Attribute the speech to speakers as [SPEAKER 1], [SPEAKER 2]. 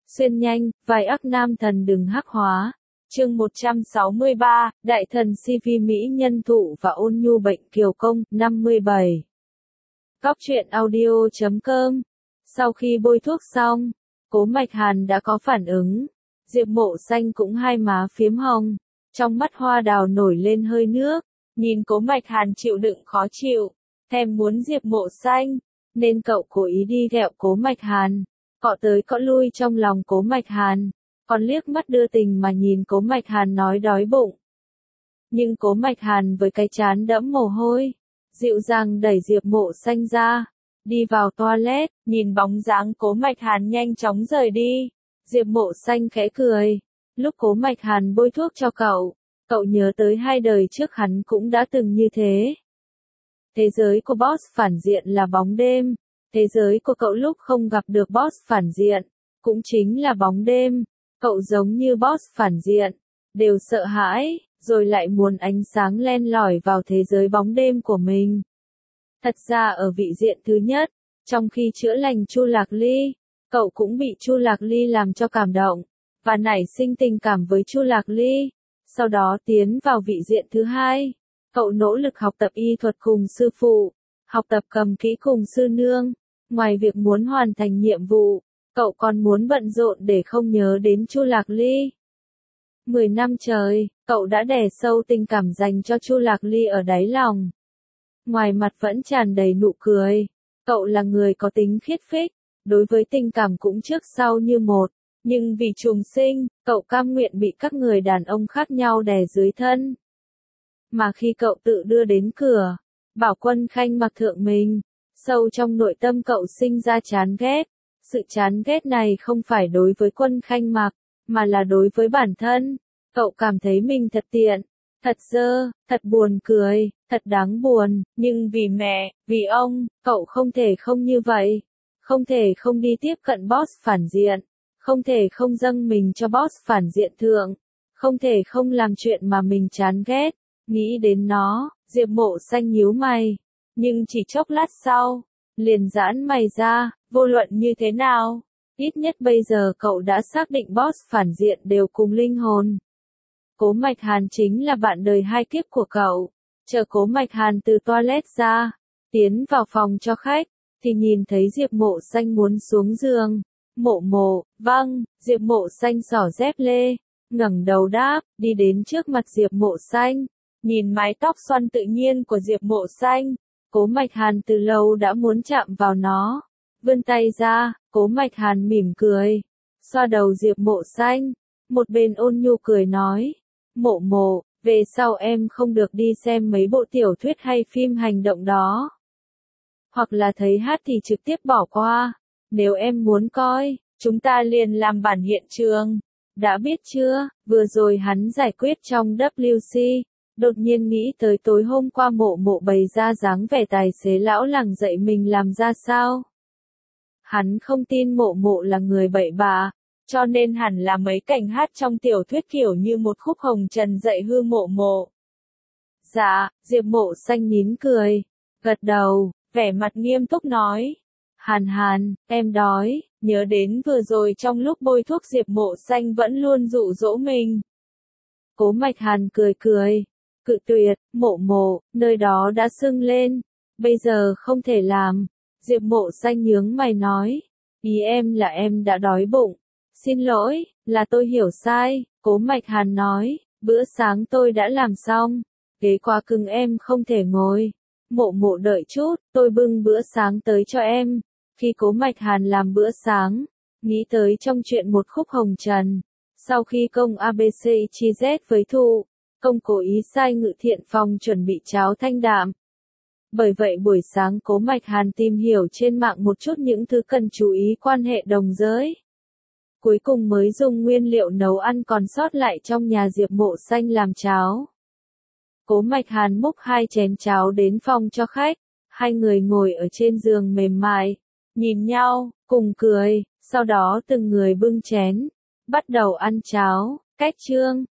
[SPEAKER 1] Xuyên nhanh, vai ác nam thần đừng hắc hóa. Chương 163, Đại thần CV Mỹ nhân thụ và ôn nhu bệnh kiều công, 57. Cóc truyện audio.com. Sau khi bôi thuốc xong, Cố Mạch Hàn đã có phản ứng. Diệp Mộ Xanh cũng hai má phiếm hồng, trong mắt hoa đào nổi lên hơi nước. Nhìn Cố Mạch Hàn chịu đựng khó chịu, thèm muốn Diệp Mộ Xanh, nên cậu cố ý đi ghẹo Cố Mạch Hàn, cọ tới cọ lui trong lòng Cố Mạch Hàn, còn liếc mắt đưa tình mà nhìn Cố Mạch Hàn nói đói bụng. Nhưng Cố Mạch Hàn với cái trán đẫm mồ hôi, dịu dàng đẩy Diệp Mộ Xanh ra, đi vào toilet, nhìn bóng dáng Cố Mạch Hàn nhanh chóng rời đi. Diệp Mộ Xanh khẽ cười, lúc Cố Mạch Hàn bôi thuốc cho cậu nhớ tới hai đời trước hắn cũng đã từng như thế. Thế giới của boss phản diện là bóng đêm, thế giới của cậu lúc không gặp được boss phản diện, cũng chính là bóng đêm. Cậu giống như boss phản diện, đều sợ hãi, rồi lại muốn ánh sáng len lỏi vào thế giới bóng đêm của mình. Thật ra ở vị diện thứ nhất, trong khi chữa lành Chu Lạc Ly, cậu cũng bị Chu Lạc Ly làm cho cảm động, và nảy sinh tình cảm với Chu Lạc Ly. Sau đó tiến vào vị diện thứ hai, cậu nỗ lực học tập y thuật cùng sư phụ, học tập cầm kỹ cùng sư nương. Ngoài việc muốn hoàn thành nhiệm vụ, cậu còn muốn bận rộn để không nhớ đến Chu Lạc Ly. 10 năm trời, cậu đã đè sâu tình cảm dành cho Chu Lạc Ly ở đáy lòng. Ngoài mặt vẫn tràn đầy nụ cười, cậu là người có tính khiết phích, đối với tình cảm cũng trước sau như một, nhưng vì trùng sinh, cậu cam nguyện bị các người đàn ông khác nhau đè dưới thân. Mà khi cậu tự đưa đến cửa, bảo Quân Khanh mặc thượng mình, sâu trong nội tâm cậu sinh ra chán ghét. Sự chán ghét này không phải đối với Quân Khanh mặc, mà là đối với bản thân. Cậu cảm thấy mình thật tiện, thật dơ, thật buồn cười, thật đáng buồn, nhưng vì mẹ, vì ông, cậu không thể không như vậy. Không thể không đi tiếp cận boss phản diện, không thể không dâng mình cho boss phản diện thượng, không thể không làm chuyện mà mình chán ghét. Nghĩ đến nó, Diệp Mộ Xanh nhíu mày, nhưng chỉ chốc lát sau, liền giãn mày ra. Vô luận như thế nào, ít nhất bây giờ cậu đã xác định boss phản diện đều cùng linh hồn. Cố Mạch Hàn chính là bạn đời hai kiếp của cậu. Chờ Cố Mạch Hàn từ toilet ra, tiến vào phòng cho khách, thì nhìn thấy Diệp Mộ Xanh muốn xuống giường. Mộ, vâng. Diệp Mộ Xanh xỏ dép lê, ngẩng đầu đáp, đi đến trước mặt Diệp Mộ Xanh, nhìn mái tóc xoăn tự nhiên của Diệp Mộ Xanh. Cố Mạch Hàn từ lâu đã muốn chạm vào nó. Vươn tay ra, Cố Mạch Hàn mỉm cười, xoa đầu Diệp Mộ Xanh, một bên ôn nhu cười nói, Mộ, về sau em không được đi xem mấy bộ tiểu thuyết hay phim hành động đó. Hoặc là thấy hát thì trực tiếp bỏ qua, nếu em muốn coi, chúng ta liền làm bản hiện trường. Đã biết chưa, vừa rồi hắn giải quyết trong WC, đột nhiên nghĩ tới tối hôm qua Mộ bày ra dáng vẻ tài xế lão làng dạy mình làm ra sao. Hắn không tin Mộ là người bậy bạ, cho nên hẳn là mấy cảnh hát trong tiểu thuyết kiểu như một khúc hồng trần dạy hư Mộ. Dạ, Diệp Mộ Xanh nín cười, gật đầu, vẻ mặt nghiêm túc nói. Hàn, em đói, nhớ đến vừa rồi trong lúc bôi thuốc Diệp Mộ Xanh vẫn luôn dụ dỗ mình. Cố Mạch Hàn cười, cự tuyệt, Mộ, nơi đó đã sưng lên, bây giờ không thể làm. Diệp Mộ Xanh nhướng mày nói, ý em là em đã đói bụng. Xin lỗi, là tôi hiểu sai. Cố Mạch Hàn nói, bữa sáng tôi đã làm xong, ghế quá cứng em không thể ngồi. Mộ đợi chút, tôi bưng bữa sáng tới cho em. Khi Cố Mạch Hàn làm bữa sáng, nghĩ tới trong chuyện một khúc hồng trần. Sau khi công ABC chi Z với Thụ, công cố ý sai Ngự Thiện Phòng chuẩn bị cháo thanh đạm. Bởi vậy buổi sáng Cố Mạch Hàn tìm hiểu trên mạng một chút những thứ cần chú ý quan hệ đồng giới. Cuối cùng mới dùng nguyên liệu nấu ăn còn sót lại trong nhà Diệp Mộ Xanh làm cháo. Cố Mạch Hàn múc 2 chén cháo đến phòng cho khách, hai người ngồi ở trên giường mềm mại, nhìn nhau, cùng cười, sau đó từng người bưng chén, bắt đầu ăn cháo. Cách chương